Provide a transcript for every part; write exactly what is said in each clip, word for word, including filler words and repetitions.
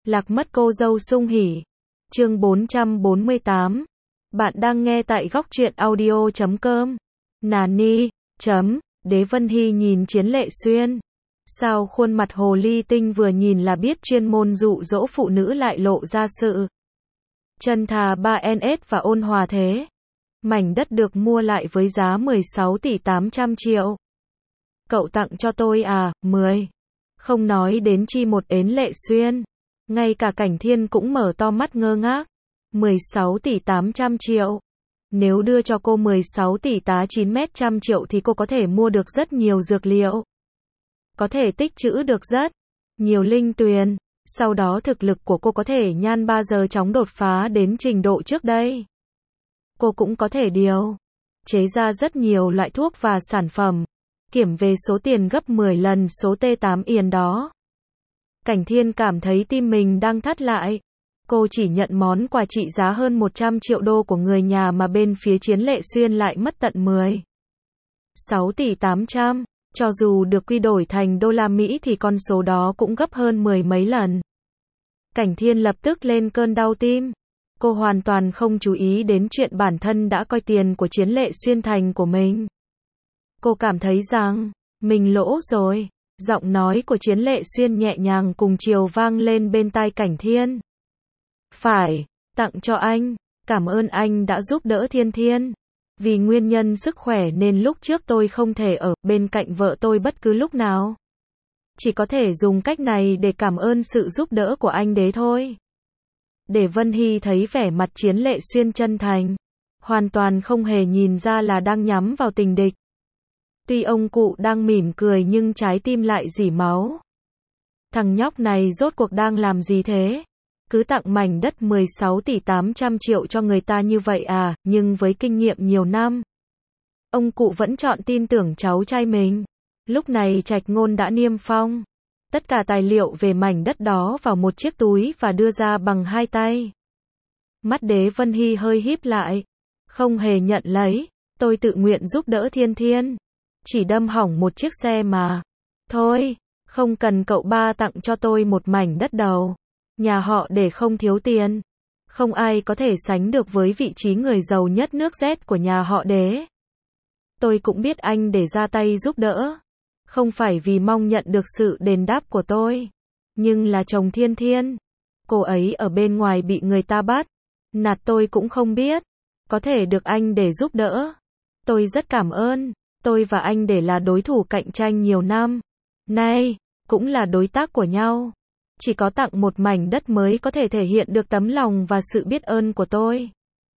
Lạc mất cô dâu sung hỉ. Chương bốn trăm bốn mươi tám. Bạn đang nghe tại góc truyện audio chấm com. Nà ni, chấm, Đế Vân Hy nhìn Chiến Lệ Xuyên. Sao khuôn mặt hồ ly tinh vừa nhìn là biết chuyên môn dụ dỗ phụ nữ lại lộ ra sự chân thà ba ns và ôn hòa thế. Mảnh đất được mua lại với giá mười sáu tỷ tám trăm triệu. Cậu tặng cho tôi à, mười. Không nói đến chi một ến Lệ Xuyên. Ngay cả Cảnh Thiên cũng mở to mắt ngơ ngác. mười sáu tỷ tám trăm triệu. Nếu đưa cho cô mười sáu tỷ tá chín mét trăm triệu thì cô có thể mua được rất nhiều dược liệu. Có thể tích trữ được rất nhiều linh tuyền. Sau đó thực lực của cô có thể nhan ba giờ chóng đột phá đến trình độ trước đây. Cô cũng có thể điều chế ra rất nhiều loại thuốc và sản phẩm. Kiểm về số tiền gấp mười lần số T tám yên đó. Cảnh Thiên cảm thấy tim mình đang thắt lại. Cô chỉ nhận món quà trị giá hơn một trăm triệu đô của người nhà mà bên phía Chiến Lệ Xuyên lại mất tận mười sáu tỷ tám trăm. Cho dù được quy đổi thành đô la Mỹ thì con số đó cũng gấp hơn mười mấy lần. Cảnh Thiên lập tức lên cơn đau tim. Cô hoàn toàn không chú ý đến chuyện bản thân đã coi tiền của Chiến Lệ Xuyên thành của mình. Cô cảm thấy rằng mình lỗ rồi. Giọng nói của Chiến Lệ Xuyên nhẹ nhàng cùng chiều vang lên bên tai Cảnh Thiên. Phải, tặng cho anh. Cảm ơn anh đã giúp đỡ Thiên Thiên. Vì nguyên nhân sức khỏe nên lúc trước tôi không thể ở bên cạnh vợ tôi bất cứ lúc nào. Chỉ có thể dùng cách này để cảm ơn sự giúp đỡ của anh đấy thôi. Để Vân Hy thấy vẻ mặt Chiến Lệ Xuyên chân thành. Hoàn toàn không hề nhìn ra là đang nhắm vào tình địch. Tuy ông cụ đang mỉm cười nhưng trái tim lại rỉ máu. Thằng nhóc này rốt cuộc đang làm gì thế? Cứ tặng mảnh đất mười sáu tỷ tám trăm triệu cho người ta như vậy à, nhưng với kinh nghiệm nhiều năm. Ông cụ vẫn chọn tin tưởng cháu trai mình. Lúc này Trạch Ngôn đã niêm phong tất cả tài liệu về mảnh đất đó vào một chiếc túi và đưa ra bằng hai tay. Mắt Đế Vân Hy hơi híp lại. Không hề nhận lấy, tôi tự nguyện giúp đỡ Thiên Thiên. Chỉ đâm hỏng một chiếc xe mà. Thôi, không cần cậu ba tặng cho tôi một mảnh đất đầu. Nhà họ để không thiếu tiền. Không ai có thể sánh được với vị trí người giàu nhất nước Z của nhà họ Đế. Tôi cũng biết anh để ra tay giúp đỡ. Không phải vì mong nhận được sự đền đáp của tôi. Nhưng là chồng Thiên Thiên. Cô ấy ở bên ngoài bị người ta bắt. Nạt tôi cũng không biết. Có thể được anh để giúp đỡ. Tôi rất cảm ơn. Tôi và anh để là đối thủ cạnh tranh nhiều năm. Nay, cũng là đối tác của nhau. Chỉ có tặng một mảnh đất mới có thể thể hiện được tấm lòng và sự biết ơn của tôi.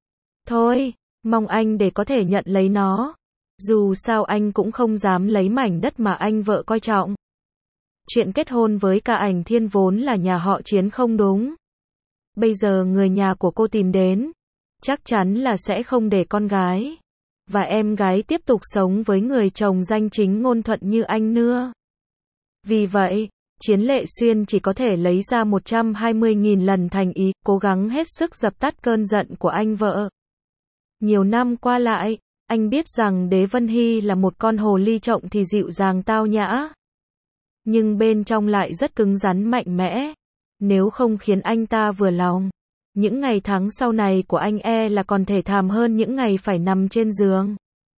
Thôi, mong anh để có thể nhận lấy nó. Dù sao anh cũng không dám lấy mảnh đất mà anh vợ coi trọng. Chuyện kết hôn với cả Ảnh Thiên vốn là nhà họ Chiến không đúng. Bây giờ người nhà của cô tìm đến. Chắc chắn là sẽ không để con gái và em gái tiếp tục sống với người chồng danh chính ngôn thuận như anh nữa. Vì vậy, Chiến Lệ Xuyên chỉ có thể lấy ra một trăm hai mươi nghìn lần thành ý, cố gắng hết sức dập tắt cơn giận của anh vợ. Nhiều năm qua lại, anh biết rằng Đế Vân Hy là một con hồ ly trộng thì dịu dàng tao nhã. Nhưng bên trong lại rất cứng rắn mạnh mẽ. Nếu không khiến anh ta vừa lòng, những ngày tháng sau này của anh e là còn thể thảm hơn những ngày phải nằm trên giường.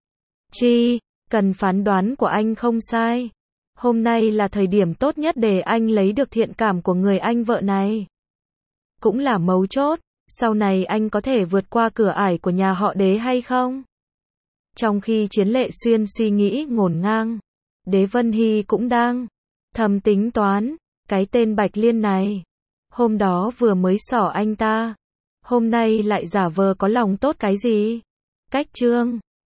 Chi, cần phán đoán của anh không sai. Hôm nay là thời điểm tốt nhất để anh lấy được thiện cảm của người anh vợ này. Cũng là mấu chốt, sau này anh có thể vượt qua cửa ải của nhà họ Đế hay không? Trong khi Chiến Lệ Xuyên suy nghĩ ngổn ngang, Đế Vân Hy cũng đang thầm tính toán, cái tên Bạch Liên này. Hôm đó vừa mới xỏ anh ta. Hôm nay lại giả vờ có lòng tốt cái gì? Cách chương